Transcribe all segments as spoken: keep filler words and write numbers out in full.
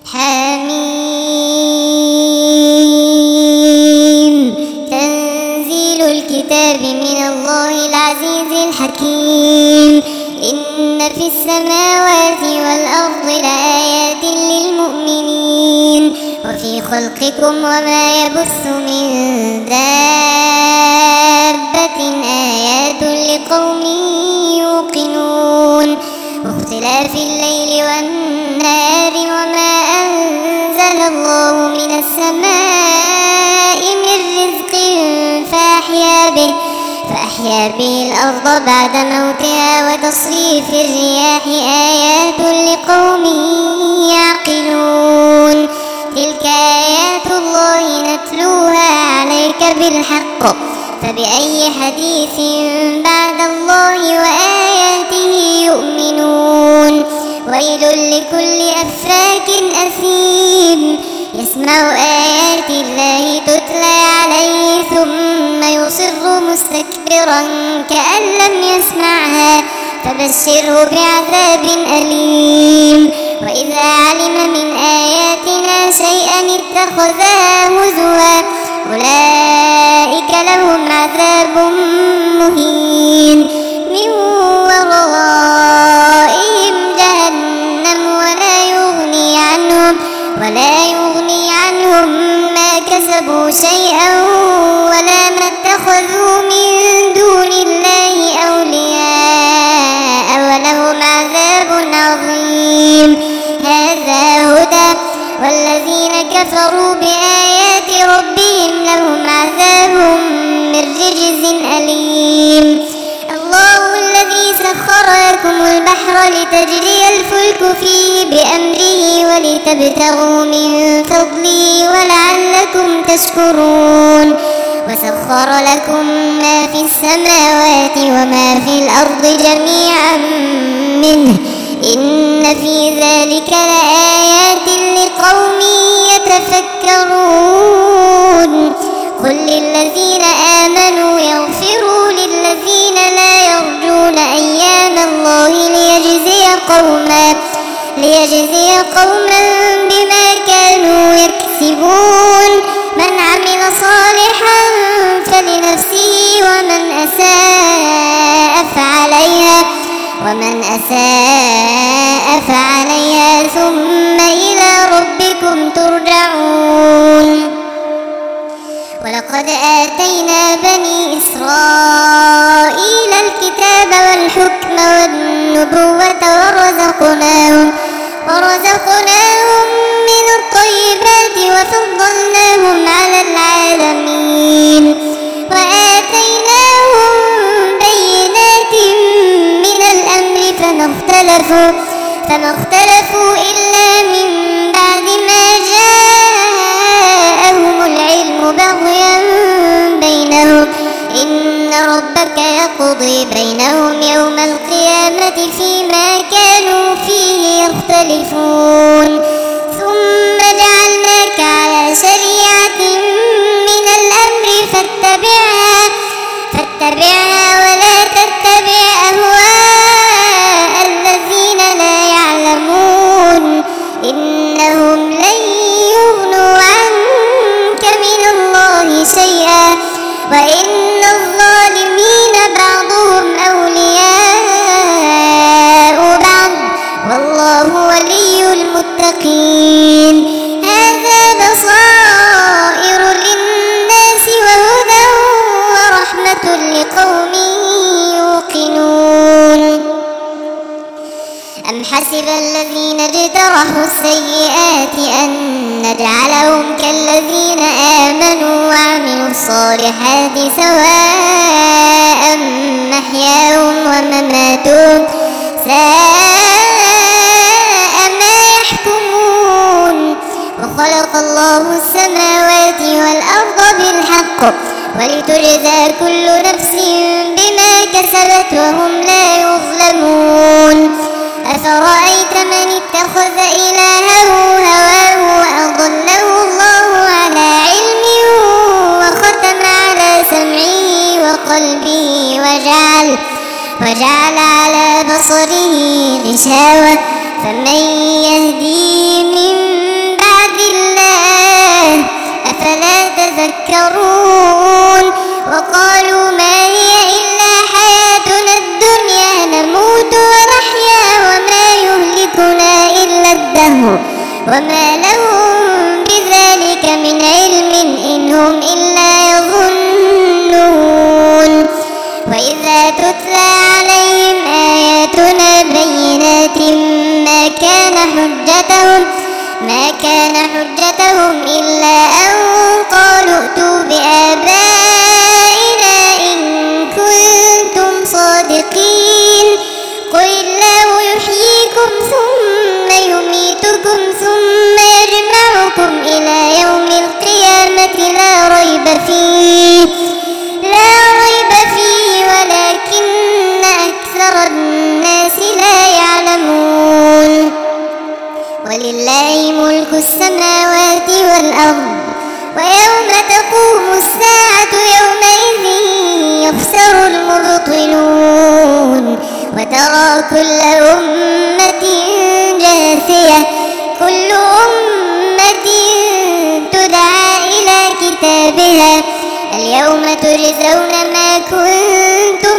حميم تنزيل الكتاب من الله العزيز الحكيم. إن في السماوات والأرض لآيات للمؤمنين وفي خلقكم وما يبث من دابة آيات لقوم يوقنون. واختلاف الليل والنهار وما أنزل الله من السماء من رزق فأحيا به فأحيا به الأرض بعد موتها وتصريف الرياح آيات لقوم يعقلون. تلك آيات الله نتلوها عليك بالحق فبأي حديث بعد الله وآياته يؤمنون. ويل لكل أفاك أثيم يسمع آيات الله تتلى عليه ثم يصر مستكبرا كأن لم يسمعها فبشره بعذاب أليم. وإذا علم من آياتنا شيئا اتخذها هزوا أولئك لهم عذاب مهين من ورائهم جهنم ولا يغني عنهم ولا يغني عنهم ما كسبوا شيئا ولا ما اتخذوا من دون الله أولياء ولهم عذاب عظيم. هذا هدى والذين كفروا بآيات ربهم لهم عذاب من رجز أليم. الله الذي سخر لكم البحر لتجري الفلك فيه بأمره ولتبتغوا من فضله ولعلكم تشكرون. وسخر لكم ما في السماوات وما في الأرض جميعا منه إن في ذلك لآيات لقوم يتفكرون. قل للذين آمنوا يغفروا للذين لا يرجون أيام الله ليجزي قوما ليجزي قوما بما كانوا يكسبون. من عمل صالحا فلنفسه ومن أساء فعليها ومن أساء فعليها ثم إلى ربكم ترجعون. ولقد آتينا بني إسرائيل الكتاب والحكم والنبوة ورزقناهم ورزقناهم من الطيبات وفضلناهم على العالمين. وآتيناهم بينات من الأمر فما اختلفوا فما اختلفوا إلا من بعد ما جاءهم العلم بغيا بينهم. إن ربك يقضي بينهم يوم القيامة فيما كانوا فيه يختلفون. ثم جعلناك على شريعة من الأمر فاتبعها فاتبعها ولا تتبع أهواء الذين لا يعلمون إنهم لن يغنوا عنك من الله شيئا وإن الظالمين بعضهم أولياء بعض والله ولي المتقين. هذا بصائر للناس وهدى ورحمة لقوم يوقنون. أم حسب الذين اجترحوا السيئات أن نجعلهم كالذين آمنوا وعملوا الصالحات سواء محياهم ومماتهم ساء ما يحكمون. وخلق الله السماوات والأرض بالحق ولتجزى كل نفس بما كسبت وهم لا يظلمون. أفرأيت من اتخذ إلهه هواه وأضله الله على علم وختم على سمعه وقلبه وجعل وجعل على بصره غشاوة فمن يهدي من يتذكرون وقالوا ما هي إلا حياتنا الدنيا نموت ونحيا وما يهلكنا إلا الدهر وما لهم بذلك من علم إن هم إلا يظنون وإذا تتلى عليهم آياتنا بينات ما كان حجتهم ما كان حجتهم إلا أن قالوا ائتوا بآبائنا إن كنتم صادقين قل الله يحييكم ثم يميتكم ثم يجمعكم إلى يوم القيامة لا ريب فيه لا ريب فيه ولكن أكثر الناس لا يعلمون ولله ملك السماوات والأرض ويوم تقوم الساعة يومئذ يخسر المبطلون وترى كل أمة جاثية كل أمة تدعى إلى كتابها اليوم تجزون ما كنتم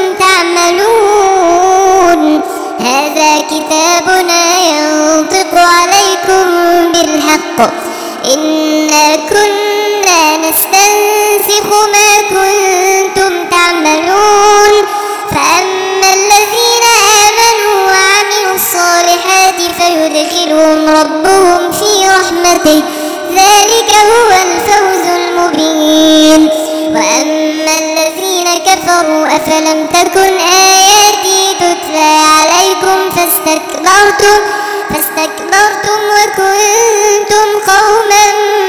تعملون هذا كتابنا ينطق عليكم بالحق إنا كنا نستنسخ ما كنتم تعملون فأما الذين آمنوا وعملوا الصالحات فيدخلهم ربهم في رحمته ذلك هو الفوز المبين وأما الذين كفروا أفلم تكن آياتي تتلى عليكم فاستكبرتم فاستكبرتم وكنتم قوما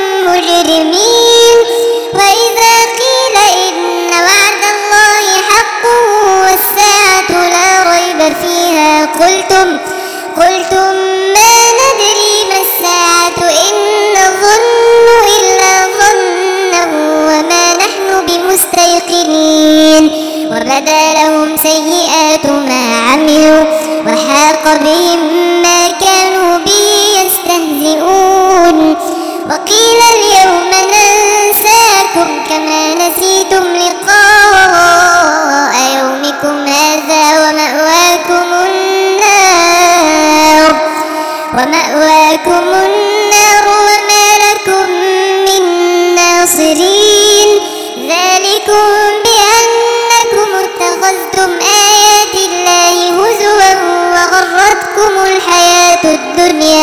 مجرمين وإذا قيل إن وعد الله حق والساعة لا ريب فيها قلتم قلتم ما ندري ما الساعة إن نظن إلا ظنا وما نحن بمستيقنين وبدا لهم سيئات ما عملوا وحاق بهم ما كانوا به يستهزئون وقيل اليوم ننساكم كما نسيتم لقاء يومكم هذا ومأواكم النار ومأواكم النار وما لكم من ناصرين ذلكم بأنكم اتخذتم آيات الله هزوا وغرتكم الحياة الدنيا